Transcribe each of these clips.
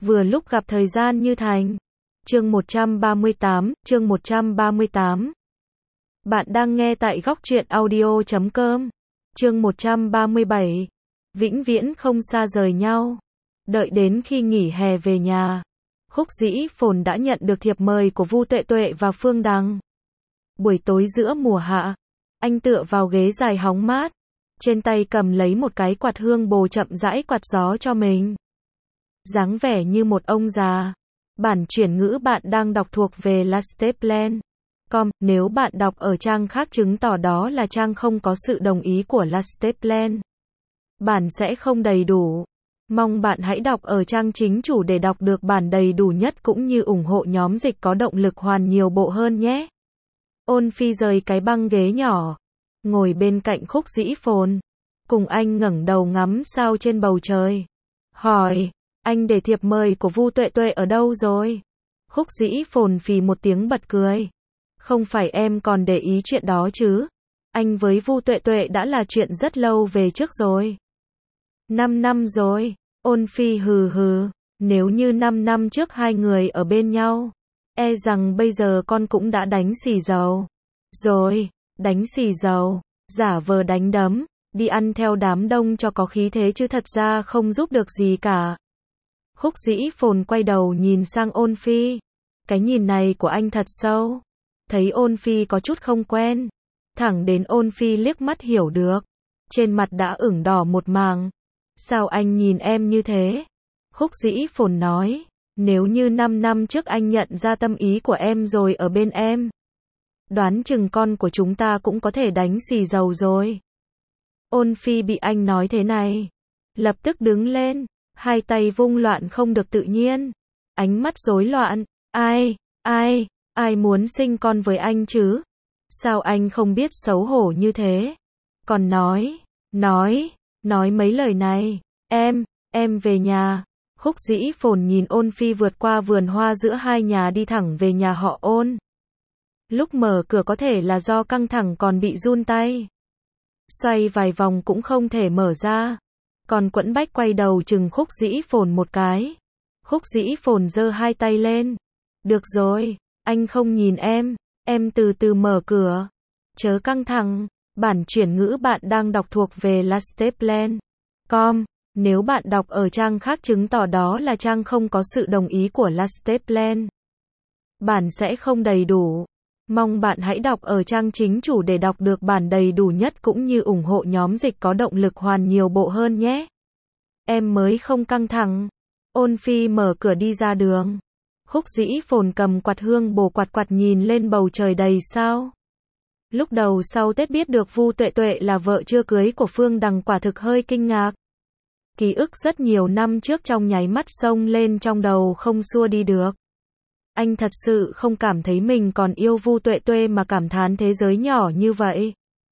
Vừa lúc gặp thời gian như thành. Chương 138. Bạn đang nghe tại góc truyện audio.com. Chương 137. Vĩnh viễn không xa rời nhau. Đợi đến khi nghỉ hè về nhà, Khúc Dĩ Phồn đã nhận được thiệp mời của Vu Tuệ Tuệ và Phương Đằng. Buổi tối giữa mùa hạ, anh tựa vào ghế dài hóng mát, trên tay cầm lấy một cái quạt hương bồ chậm rãi quạt gió cho mình. Dáng vẻ như một ông già. Bản chuyển ngữ bạn đang đọc thuộc về lasteplan.com. Nếu bạn đọc ở trang khác chứng tỏ đó là trang không có sự đồng ý của Lasteplan. Bản sẽ không đầy đủ. Mong bạn hãy đọc ở trang chính chủ để đọc được bản đầy đủ nhất cũng như ủng hộ nhóm dịch có động lực hoàn nhiều bộ hơn nhé. Ôn Phi rời cái băng ghế nhỏ, ngồi bên cạnh Khúc Dĩ Phồn, cùng anh ngẩng đầu ngắm sao trên bầu trời. Hỏi, anh để thiệp mời của Vu Tuệ Tuệ ở đâu rồi? Khúc Dĩ Phồn phì một tiếng bật cười. Không phải em còn để ý chuyện đó chứ? Anh với Vu Tuệ Tuệ đã là chuyện rất lâu về trước rồi. 5 năm rồi. Ôn Phi hừ hừ. Nếu như 5 năm trước hai người ở bên nhau, e rằng bây giờ con cũng đã đánh xì dầu. Rồi, đánh xì dầu, giả vờ đánh đấm, đi ăn theo đám đông cho có khí thế chứ thật ra không giúp được gì cả. Khúc Dĩ Phồn quay đầu nhìn sang Ôn Phi. Cái nhìn này của anh thật sâu. Thấy Ôn Phi có chút không quen. Thẳng đến Ôn Phi liếc mắt hiểu được. Trên mặt đã ửng đỏ một màng. Sao anh nhìn em như thế? Khúc Dĩ Phồn nói. Nếu như 5 năm trước anh nhận ra tâm ý của em rồi ở bên em, đoán chừng con của chúng ta cũng có thể đánh xì dầu rồi. Ôn Phi bị anh nói thế này, lập tức đứng lên, hai tay vung loạn không được tự nhiên, ánh mắt rối loạn. Ai muốn sinh con với anh chứ? Sao anh không biết xấu hổ như thế? Còn nói mấy lời này. Em về nhà. Khúc Dĩ Phồn nhìn Ôn Phi vượt qua vườn hoa giữa hai nhà đi thẳng về nhà họ Ôn. Lúc mở cửa có thể là do căng thẳng còn bị run tay. Xoay vài vòng cũng không thể mở ra. Còn Quẫn Bách quay đầu chừng Khúc Dĩ Phồn một cái. Khúc Dĩ Phồn giơ hai tay lên. Được rồi, anh không nhìn em từ từ mở cửa. Chớ căng thẳng. Bản chuyển ngữ bạn đang đọc thuộc về Lasteplan.com. Nếu bạn đọc ở trang khác chứng tỏ đó là trang không có sự đồng ý của Lasteplan. Bản sẽ không đầy đủ. Mong bạn hãy đọc ở trang chính chủ để đọc được bản đầy đủ nhất cũng như ủng hộ nhóm dịch có động lực hoàn nhiều bộ hơn nhé. Em mới không căng thẳng. Ôn Phi mở cửa đi ra đường. Khúc Dĩ Phồn cầm quạt hương bồ quạt nhìn lên bầu trời đầy sao. Lúc đầu sau Tết biết được Vu Tuệ Tuệ là vợ chưa cưới của Phương Đằng quả thực hơi kinh ngạc. Ký ức rất nhiều năm trước trong nháy mắt xông lên trong đầu không xua đi được. Anh thật sự không cảm thấy mình còn yêu Vu Tuệ Tuệ mà cảm thán thế giới nhỏ như vậy.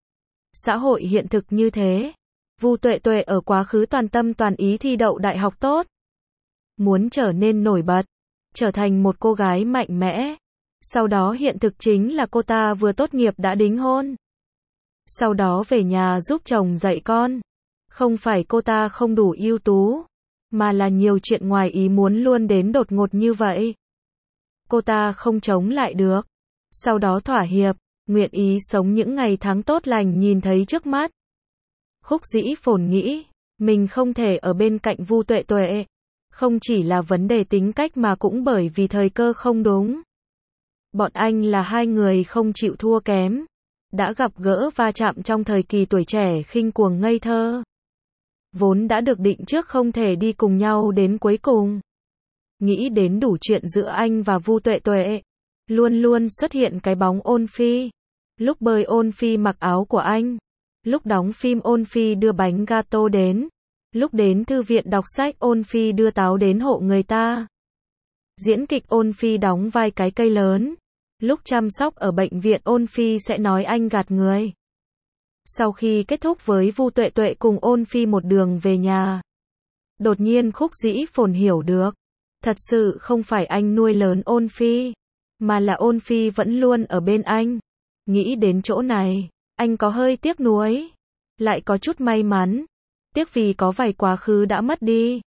Xã hội hiện thực như thế. Vu Tuệ Tuệ ở quá khứ toàn tâm toàn ý thi đậu đại học tốt. Muốn trở nên nổi bật. Trở thành một cô gái mạnh mẽ. Sau đó hiện thực chính là cô ta vừa tốt nghiệp đã đính hôn. Sau đó về nhà giúp chồng dạy con. Không phải cô ta không đủ ưu tú, mà là nhiều chuyện ngoài ý muốn luôn đến đột ngột như vậy. Cô ta không chống lại được. Sau đó thỏa hiệp, nguyện ý sống những ngày tháng tốt lành nhìn thấy trước mắt. Khúc Dĩ Phồn nghĩ, mình không thể ở bên cạnh Vu Tuệ Tuệ. Không chỉ là vấn đề tính cách mà cũng bởi vì thời cơ không đúng. Bọn anh là hai người không chịu thua kém. Đã gặp gỡ va chạm trong thời kỳ tuổi trẻ khinh cuồng ngây thơ. Vốn đã được định trước không thể đi cùng nhau đến cuối cùng. Nghĩ đến đủ chuyện giữa anh và Vu Tuệ Tuệ. Luôn luôn xuất hiện cái bóng Ôn Phi. Lúc bơi Ôn Phi mặc áo của anh. Lúc đóng phim Ôn Phi đưa bánh gato đến. Lúc đến thư viện đọc sách Ôn Phi đưa táo đến hộ người ta. Diễn kịch Ôn Phi đóng vai cái cây lớn. Lúc chăm sóc ở bệnh viện Ôn Phi sẽ nói anh gạt người. Sau khi kết thúc với Vu Tuệ Tuệ cùng Ôn Phi một đường về nhà. Đột nhiên Khúc Dĩ Phồn hiểu được. Thật sự không phải anh nuôi lớn Ôn Phi, mà là Ôn Phi vẫn luôn ở bên anh. Nghĩ đến chỗ này, anh có hơi tiếc nuối. Lại có chút may mắn. Tiếc vì có vài quá khứ đã mất đi.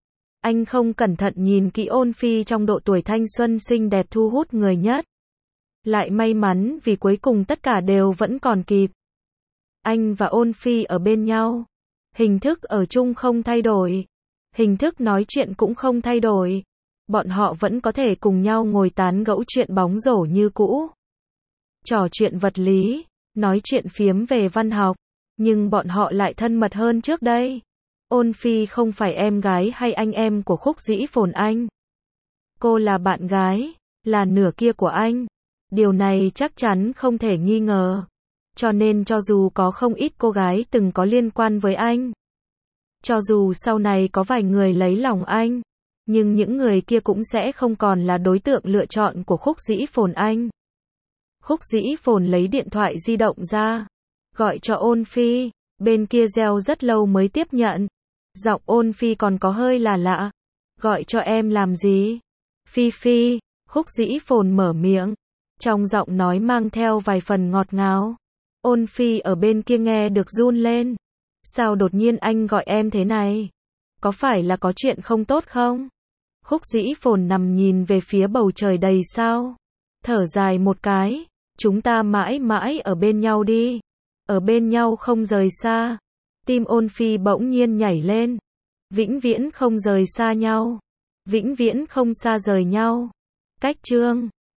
Anh không cẩn thận nhìn kỹ Ôn Phi trong độ tuổi thanh xuân xinh đẹp thu hút người nhất. Lại may mắn vì cuối cùng tất cả đều vẫn còn kịp. Anh và Ôn Phi ở bên nhau. Hình thức ở chung không thay đổi. Hình thức nói chuyện cũng không thay đổi. Bọn họ vẫn có thể cùng nhau ngồi tán gẫu chuyện bóng rổ như cũ. Trò chuyện vật lý, nói chuyện phiếm về văn học. Nhưng bọn họ lại thân mật hơn trước đây. Ôn Phi không phải em gái hay anh em của Khúc Dĩ Phồn anh. Cô là bạn gái, là nửa kia của anh. Điều này chắc chắn không thể nghi ngờ. Cho nên cho dù có không ít cô gái từng có liên quan với anh. Cho dù sau này có vài người lấy lòng anh. Nhưng những người kia cũng sẽ không còn là đối tượng lựa chọn của Khúc Dĩ Phồn anh. Khúc Dĩ Phồn lấy điện thoại di động ra. Gọi cho Ôn Phi. Bên kia reo rất lâu mới tiếp nhận. Giọng Ôn Phi còn có hơi là lạ. Gọi cho em làm gì? Phi Phi, Khúc Dĩ Phồn mở miệng. Trong giọng nói mang theo vài phần ngọt ngào. Ôn Phi ở bên kia nghe được run lên. Sao đột nhiên anh gọi em thế này? Có phải là có chuyện không tốt không? Khúc Dĩ Phồn nằm nhìn về phía bầu trời đầy sao. Thở dài một cái. Chúng ta mãi mãi ở bên nhau đi. Ở bên nhau không rời xa. Tim Ôn Phi bỗng nhiên nhảy lên. Vĩnh viễn không rời xa nhau. Vĩnh viễn không xa rời nhau. Cách chương